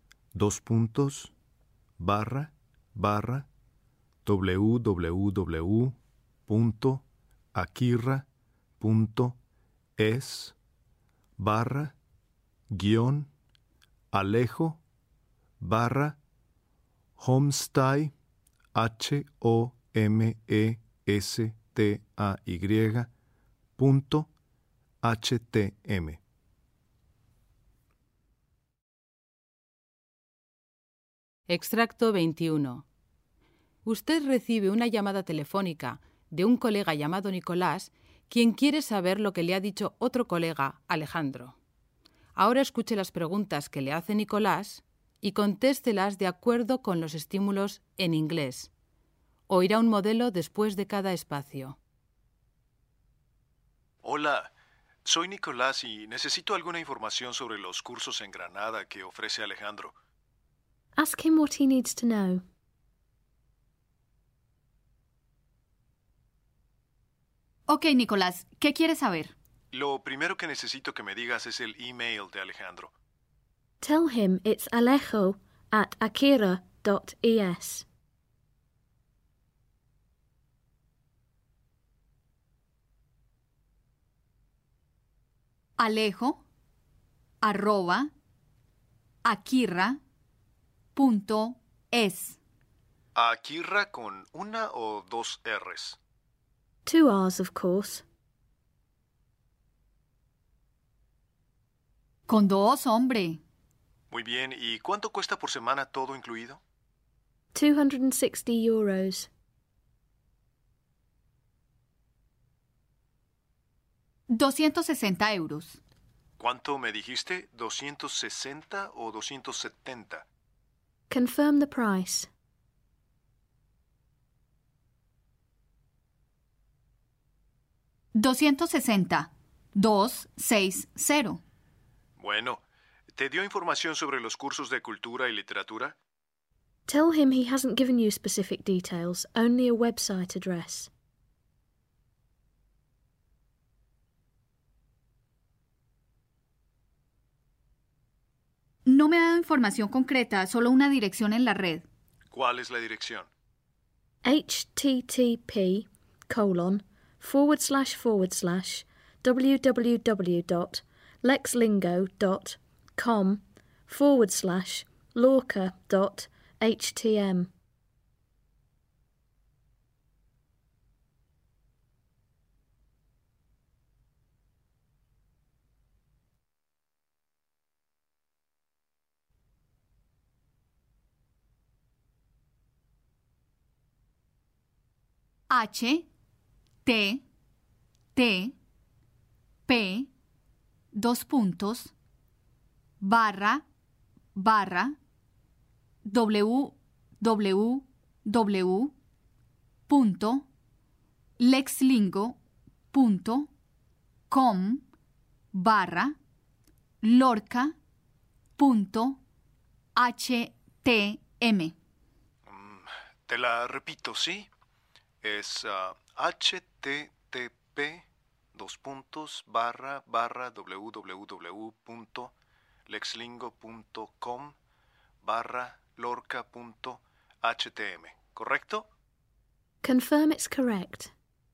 www.akirra.es _alejo homestay HOMESTAY.htm.
Extracto 21. Usted recibe una llamada telefónica de un colega llamado Nicolás, quien quiere saber lo que le ha dicho otro colega, Alejandro. Ahora escuche las preguntas que le hace Nicolás y contéstelas de acuerdo con los estímulos en inglés. Oirá un modelo después de cada espacio.
Hola, soy Nicolás y necesito alguna información sobre los cursos en Granada que ofrece Alejandro.
Ask him what he needs to know.
Ok, Nicolás, ¿qué quieres saber?
Lo primero que necesito que me digas es el email de Alejandro.
Tell him it's alejo@akira.es.
alejo@akirra.es.
Akirra con una o dos R's.
2 R's, of course.
Con 2, hombre.
Muy bien, ¿y cuánto cuesta por semana todo incluido?
260 euros.
€260.
¿Cuánto me dijiste? ¿260 o 270?
Confirm the price.
$260. 260.
Bueno, ¿te dio información sobre los cursos de cultura y literatura?
Tell him he hasn't given you specific details, only a website address.
No me ha dado información concreta, solo una dirección en la red.
¿Cuál es la dirección?
http://www.lexlingo.com/lorca.htm.
http://www.lexlingo.com/lorca.htm.
Te la repito, ¿sí? Es http://www.lexlingo.com/lorca.htm, ¿correcto?
Confirm it's correct.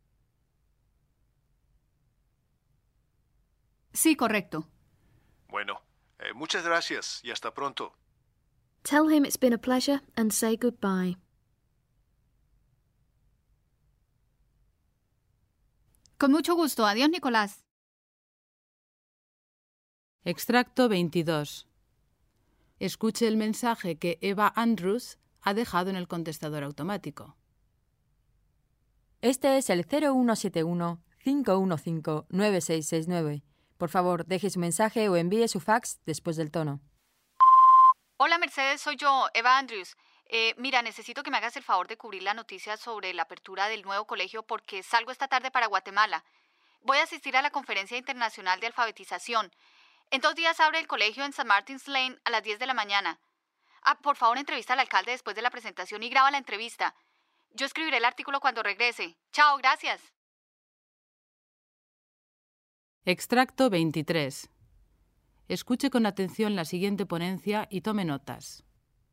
Sí, correcto.
Bueno, muchas gracias y hasta pronto.
Tell him it's been a pleasure and say goodbye.
Con mucho gusto. Adiós, Nicolás.
Extracto 22. Escuche el mensaje que Eva Andrews ha dejado en el contestador automático.
Este es el 0171-515-9669. Por favor, deje su mensaje o envíe su fax después del tono.
Hola, Mercedes, soy yo, Eva Andrews. Mira, necesito que me hagas el favor de cubrir la noticia sobre la apertura del nuevo colegio porque salgo esta tarde para Guatemala. Voy a asistir a la Conferencia Internacional de Alfabetización. En 2 días abre el colegio en St. Martin's Lane a las 10 de la mañana. Por favor, entrevista al alcalde después de la presentación y graba la entrevista. Yo escribiré el artículo cuando regrese. Chao, gracias.
Extracto 23. Escuche con atención la siguiente ponencia y tome notas.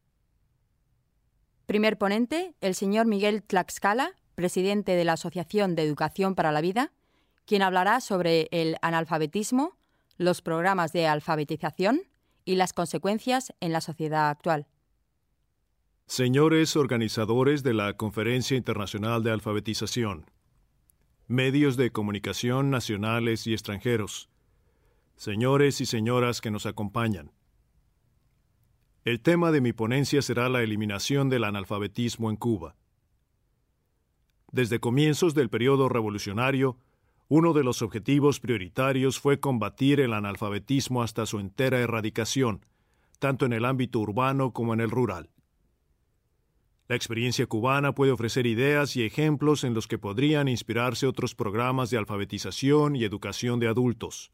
Primer ponente, el señor Miguel Tlaxcala, presidente de la Asociación de Educación para la Vida, quien hablará sobre el analfabetismo, los programas de alfabetización y las consecuencias en la sociedad actual.
Señores organizadores de la Conferencia Internacional de Alfabetización, medios de comunicación nacionales y extranjeros, señores y señoras que nos acompañan. El tema de mi ponencia será la eliminación del analfabetismo en Cuba. Desde comienzos del periodo revolucionario, uno de los objetivos prioritarios fue combatir el analfabetismo hasta su entera erradicación, tanto en el ámbito urbano como en el rural. La experiencia cubana puede ofrecer ideas y ejemplos en los que podrían inspirarse otros programas de alfabetización y educación de adultos.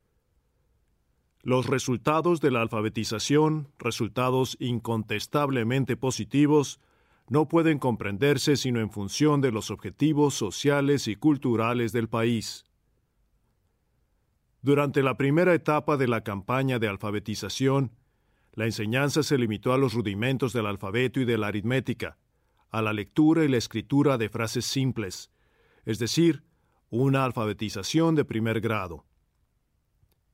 Los resultados de la alfabetización, resultados incontestablemente positivos, no pueden comprenderse sino en función de los objetivos sociales y culturales del país. Durante la primera etapa de la campaña de alfabetización, la enseñanza se limitó a los rudimentos del alfabeto y de la aritmética, a la lectura y la escritura de frases simples, es decir, una alfabetización de primer grado.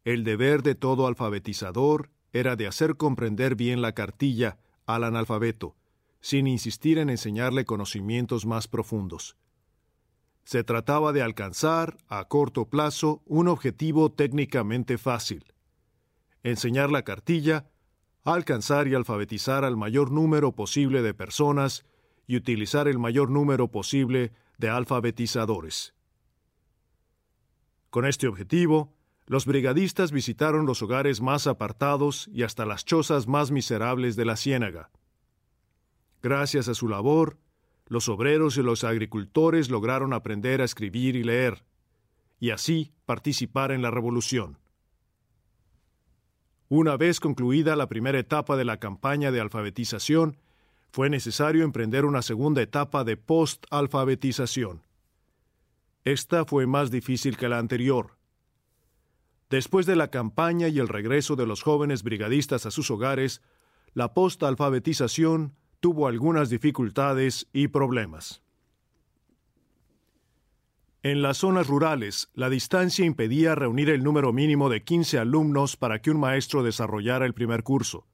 El deber de todo alfabetizador era de hacer comprender bien la cartilla al analfabeto, sin insistir en enseñarle conocimientos más profundos. Se trataba de alcanzar, a corto plazo, un objetivo técnicamente fácil: enseñar la cartilla, alcanzar y alfabetizar al mayor número posible de personas y utilizar el mayor número posible de alfabetizadores. Con este objetivo, los brigadistas visitaron los hogares más apartados y hasta las chozas más miserables de la ciénaga. Gracias a su labor, los obreros y los agricultores lograron aprender a escribir y leer, y así participar en la revolución. Una vez concluida la primera etapa de la campaña de alfabetización, fue necesario emprender una segunda etapa de post-alfabetización. Esta fue más difícil que la anterior. Después de la campaña y el regreso de los jóvenes brigadistas a sus hogares, la post-alfabetización tuvo algunas dificultades y problemas. En las zonas rurales, la distancia impedía reunir el número mínimo de 15 alumnos para que un maestro desarrollara el primer curso.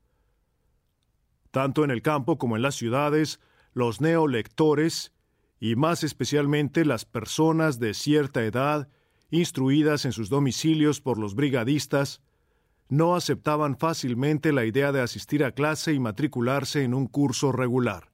Tanto en el campo como en las ciudades, los neolectores, y más especialmente las personas de cierta edad, instruidas en sus domicilios por los brigadistas, no aceptaban fácilmente la idea de asistir a clase y matricularse en un curso regular.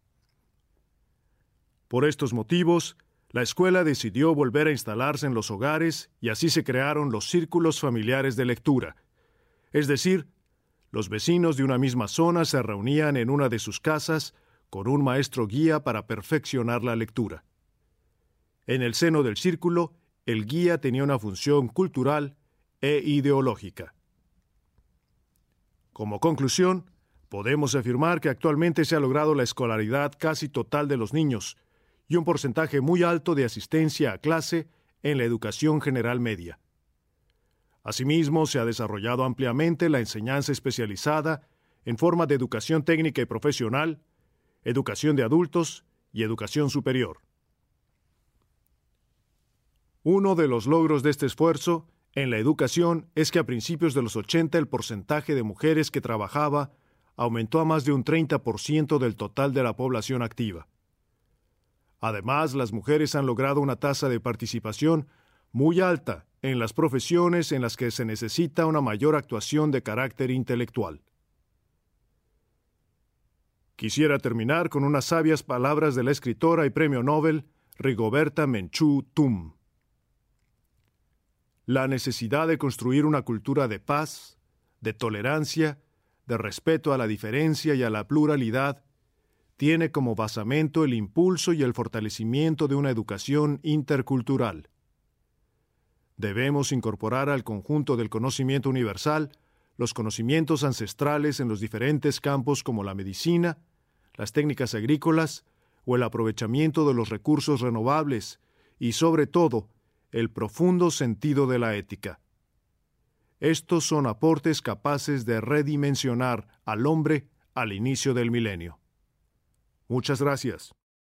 Por estos motivos, la escuela decidió volver a instalarse en los hogares y así se crearon los círculos familiares de lectura. Es decir, los vecinos de una misma zona se reunían en una de sus casas con un maestro guía para perfeccionar la lectura. En el seno del círculo, el guía tenía una función cultural e ideológica. Como conclusión, podemos afirmar que actualmente se ha logrado la escolaridad casi total de los niños y un porcentaje muy alto de asistencia a clase en la educación general media. Asimismo, se ha desarrollado ampliamente la enseñanza especializada en forma de educación técnica y profesional, educación de adultos y educación superior. Uno de los logros de este esfuerzo en la educación es que a principios de los 80 el porcentaje de mujeres que trabajaba aumentó a más de un 30% del total de la población activa. Además, las mujeres han logrado una tasa de participación muy alta en las profesiones en las que se necesita una mayor actuación de carácter intelectual. Quisiera terminar con unas sabias palabras de la escritora y premio Nobel Rigoberta Menchú Tum. La necesidad de construir una cultura de paz, de tolerancia, de respeto a la diferencia y a la pluralidad tiene como basamento el impulso y el fortalecimiento de una educación intercultural. Debemos incorporar al conjunto del conocimiento universal los conocimientos ancestrales en los diferentes campos como la medicina, las técnicas agrícolas o el aprovechamiento de los recursos renovables y, sobre todo, el profundo sentido de la ética. Estos son aportes capaces de redimensionar al hombre al inicio del milenio. Muchas gracias.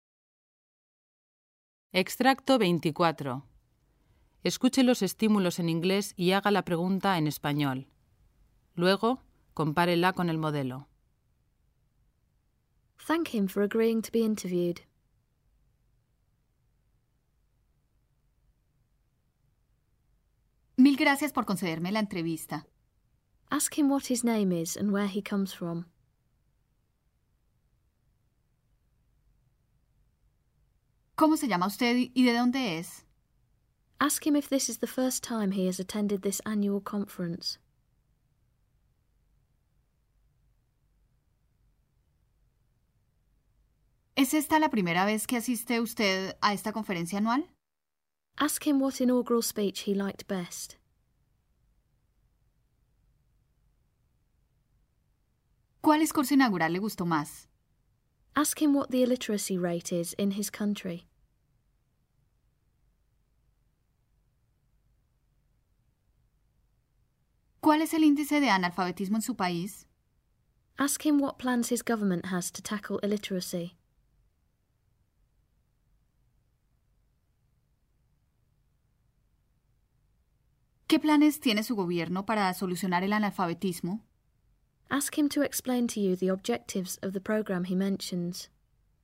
Extracto 24. Escuche los estímulos en inglés y haga la pregunta en español. Luego, compárela con el modelo.
Thank him for agreeing to be interviewed.
Mil gracias por concederme la entrevista.
Ask him what his name is and where he comes from.
¿Cómo se llama usted y de dónde es?
Ask him if this is the first time he has attended this annual conference.
¿Es esta la primera vez que asiste usted a esta conferencia anual?
Ask him what inaugural speech he liked best.
¿Cuál discurso inaugural le gustó más?
Ask him what the illiteracy rate is in his country.
¿Cuál es el índice de analfabetismo en su país?
Ask him what plans his government has to tackle illiteracy.
¿Qué planes tiene su gobierno para solucionar el analfabetismo?
Ask him to explain to you the objectives of the program he mentions.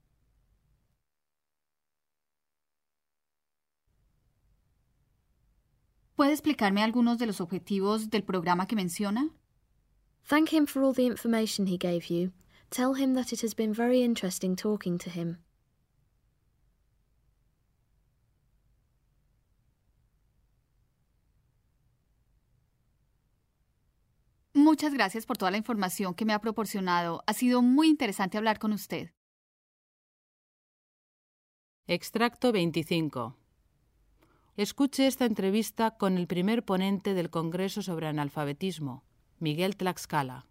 ¿Puede explicarme algunos de los objetivos del programa que menciona?
Thank him for all the information he gave you. Tell him that it has been very interesting talking to him.
Muchas gracias por toda la información que me ha proporcionado. Ha sido muy interesante hablar con usted.
Extracto 25. Escuche esta entrevista con el primer ponente del Congreso sobre Analfabetismo, Miguel Tlaxcala.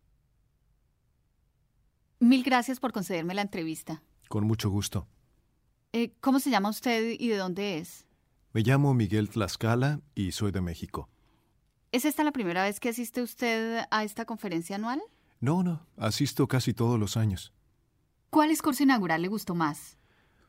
Mil gracias por concederme la entrevista.
Con mucho gusto.
¿Cómo se llama usted y de dónde es?
Me llamo Miguel Tlaxcala y soy de México.
¿Es esta la primera vez que asiste usted a esta conferencia anual?
No, asisto casi todos los años.
¿Cuál discurso inaugural le gustó más?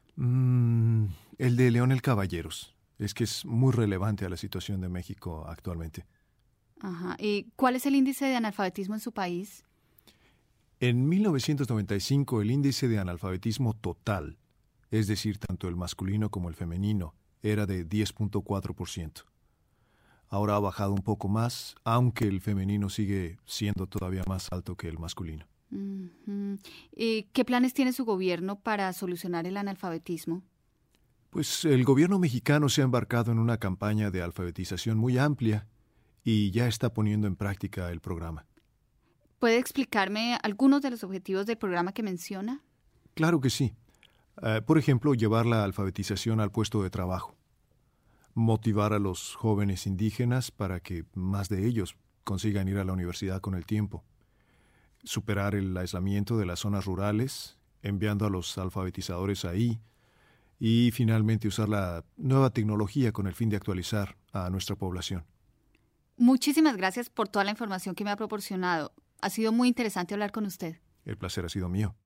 El de Leonel Caballeros. Es que es muy relevante a la situación de México actualmente.
Ajá. ¿Y cuál es el índice de analfabetismo en su país?
En 1995 el índice de analfabetismo total, es decir, tanto el masculino como el femenino, era de 10.4%. Ahora ha bajado un poco más, aunque el femenino sigue siendo todavía más alto que el masculino.
¿Y qué planes tiene su gobierno para solucionar el analfabetismo?
Pues el gobierno mexicano se ha embarcado en una campaña de alfabetización muy amplia y ya está poniendo en práctica el programa.
¿Puede explicarme algunos de los objetivos del programa que menciona?
Claro que sí. Por ejemplo, llevar la alfabetización al puesto de trabajo. Motivar a los jóvenes indígenas para que más de ellos consigan ir a la universidad con el tiempo. Superar el aislamiento de las zonas rurales, enviando a los alfabetizadores ahí. Y finalmente usar la nueva tecnología con el fin de actualizar a nuestra población.
Muchísimas gracias por toda la información que me ha proporcionado. Ha sido muy interesante hablar con usted.
El placer ha sido mío.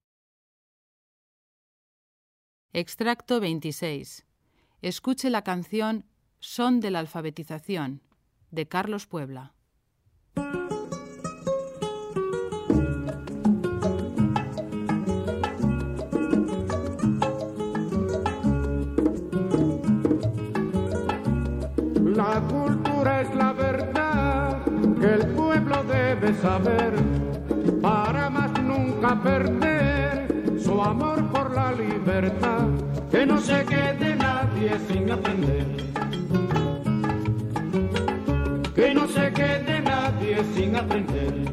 Extracto 26. Escuche la canción Son de la alfabetización, de Carlos Puebla.
La cultura es la verdad que el pueblo debe saber para más nunca perder su amor por la libertad, que no se quede nadie sin aprender, que no se quede nadie sin aprender.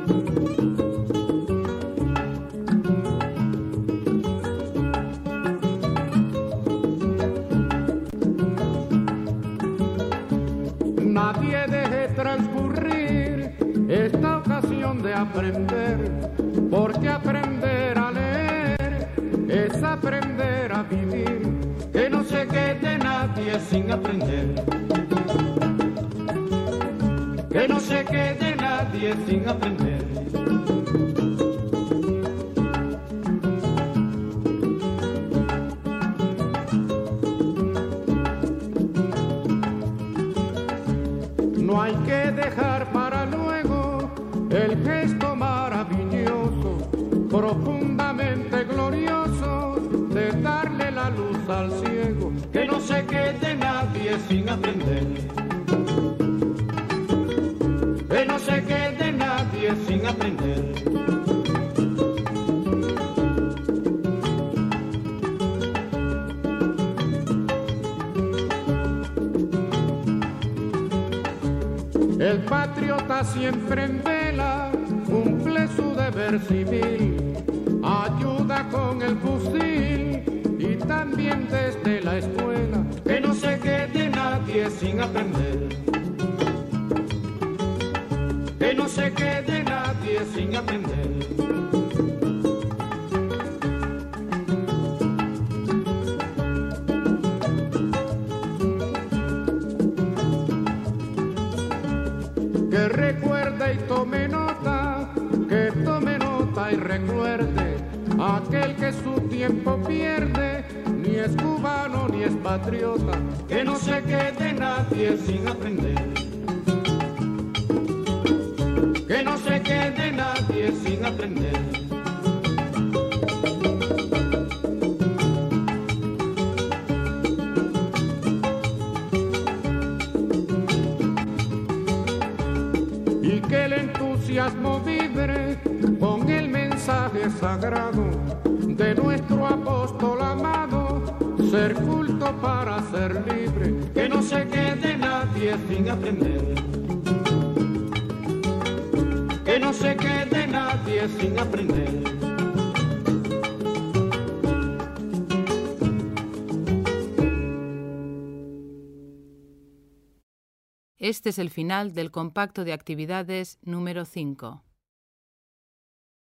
Nadie deje transcurrir esta ocasión de aprender, porque aprender a leer es aprender a vivir, que no se quede nadie sin aprender, que no se quede nadie sin aprender. No hay que dejar para luego el gesto maravilloso, profundamente glorioso, de darle la luz al ciego, que no se quede nadie sin aprender, que no se quede nadie sin aprender. El patriota siempre en vela cumple su deber civil, ayuda con el fusil y también desde la escuela, que no se quede nadie sin aprender, que no se quede nadie sin aprender. Que recuerde y tome nota, que tome nota y recuerde, aquel que su tiempo pierde, ni es cubano ni es patriota, que no se quede nadie sin aprender, nadie sin aprender. Y que el entusiasmo vibre con el mensaje sagrado de nuestro apóstol amado, ser culto para ser libre, que no se quede nadie sin aprender. Que no se quede nadie sin aprender.
Este es el final del compacto de actividades número 5.